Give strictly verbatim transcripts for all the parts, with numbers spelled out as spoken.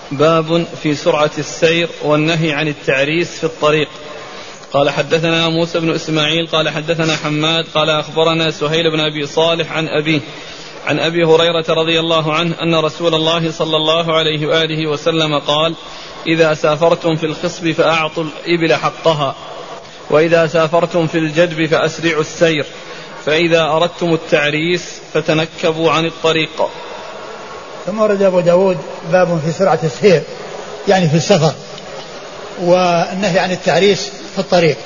باب في سرعة السير والنهي عن التعريس في الطريق. قال حدثنا موسى بن إسماعيل قال حدثنا حماد قال أخبرنا سهيل بن أبي صالح عن أبيه عن أبي هريرة رضي الله عنه أن رسول الله صلى الله عليه وآله وسلم قال: إذا سافرتم في الخصب فأعطوا الإبل حقها، وإذا سافرتم في الجدب فأسرعوا السير، فإذا أردتم التعريس فتنكبوا عن الطريق. ثم ورد أبو داود باب في سرعة السير يعني في السفر، والنهي عن التعريس في الطريق.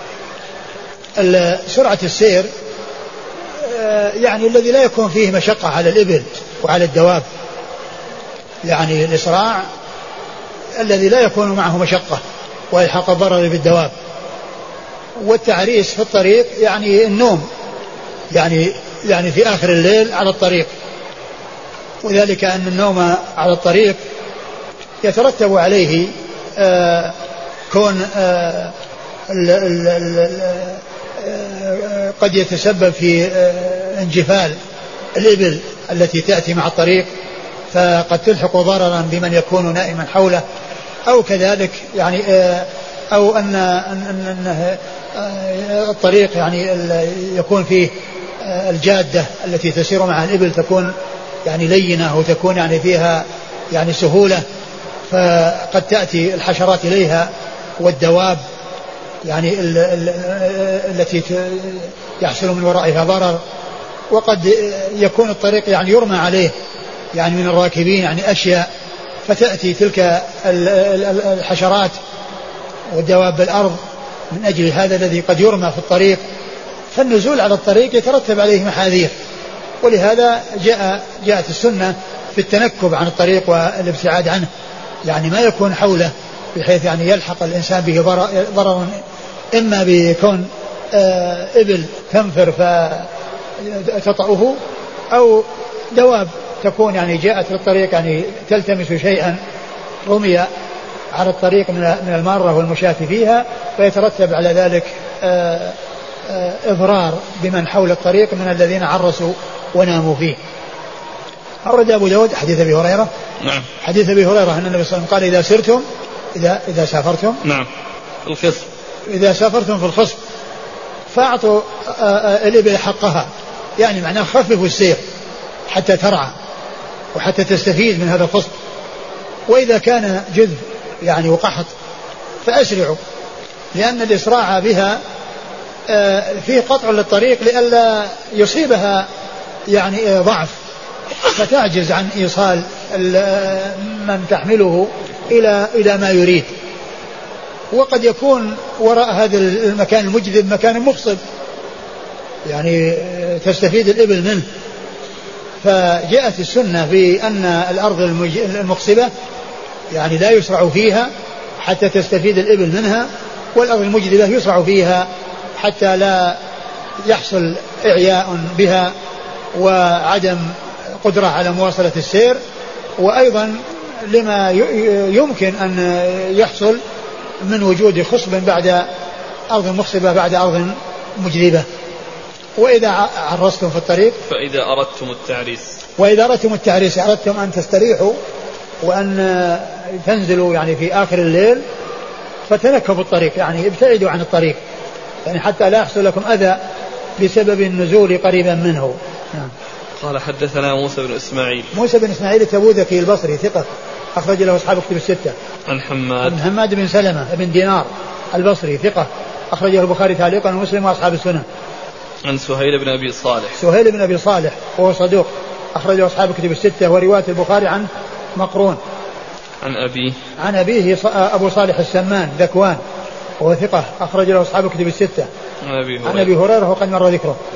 سرعة السير يعني الذي لا يكون فيه مشقة على الإبل وعلى الدواب، يعني الإسراع الذي لا يكون معه مشقة ويلحق الضرر بالدواب. والتعريس في الطريق يعني النوم، يعني يعني في آخر الليل على الطريق، وذلك أن النوم على الطريق يترتب عليه آه كون آه ال ال ال آه قد يتسبب في آه انجفال الإبل التي تأتي مع الطريق، فقد تلحق ضررا بمن يكون نائما حوله، أو كذلك يعني آه أو أن, أن, أن آه الطريق يعني يكون فيه آه الجادة التي تسير مع الإبل تكون يعني لينة وتكون يعني فيها يعني سهولة، فقد تأتي الحشرات إليها والدواب يعني ال ال التي يحصل من ورائها ضرر، وقد يكون الطريق يعني يرمى عليه يعني من الراكبين يعني أشياء، فتأتي تلك الحشرات والدواب بالأرض من أجل هذا الذي قد يرمى في الطريق. فالنزول على الطريق يترتب عليه محاذير، ولهذا جاء جاءت السنة في التنكب عن الطريق والابتعاد عنه، يعني ما يكون حوله بحيث يعني يلحق الإنسان به ضرر، إما بكون إبل تنفر فتطأه، أو دواب تكون يعني جاءت للطريق يعني تلتمس شيئا رمي على الطريق من المارة والمشاة فيها، فيترتب على ذلك إضرار بمن حول الطريق من الذين عرسوا وناموا فيه. أورد أبو داود حديث أبي هريرة. نعم. حديث أبي هريرة أن النبي صلى الله عليه وسلم قال: إذا سرتم إذا إذا سافرتم نعم الخصب إذا سافرتم في الخصب فأعطوا الإبل حقها، يعني معناه خففوا السير حتى ترعى وحتى تستفيد من هذا الخصب. وإذا كان جذب يعني وقحط فأسرعوا، لأن الإسراع بها فيه قطع للطريق لئلا يصيبها يعني ضعف فتعجز عن إيصال من تحمله إلى إلى ما يريد. وقد يكون وراء هذا المكان المجذب مكان مخصب يعني تستفيد الإبل منه، فجاءت السنة بأن الأرض المخصبة يعني لا يسرع فيها حتى تستفيد الإبل منها، والأرض المجذبة يسرع فيها حتى لا يحصل إعياء بها وعدم قدرة على مواصلة السير، وأيضا لما يمكن أن يحصل من وجود خصب بعد أرض مخصبة بعد أرض مجذبة. وإذا عرستم في الطريق فإذا أردتم التعريس وإذا أردتم التعريس أردتم أن تستريحوا وأن تنزلوا يعني في آخر الليل فتنكبوا الطريق، يعني ابتعدوا عن الطريق يعني حتى لا يحصل لكم أذى بسبب النزول قريبا منه. نعم. قال حدثنا موسى بن إسماعيل موسى بن إسماعيل التبوذكي البصري ثقة أخرج له أصحاب كتب الستة. عن حماد عن حماد بن سلمة بن دينار البصري ثقة أخرجه البخاري تعليقا ومسلم وأصحاب السنة. عن سهيل بن أبي صالح سهيل بن أبي صالح وهو صدوق أخرجه أصحاب كتب الستة، ورواية البخاري عن مقرون. عن أبيه عن أبيه أبو صالح السمان ذكوان وهو ثقة أخرج له أصحاب كتب الستة. عن أبي هريرة, عن أبي هريرة وقد مر ذكره.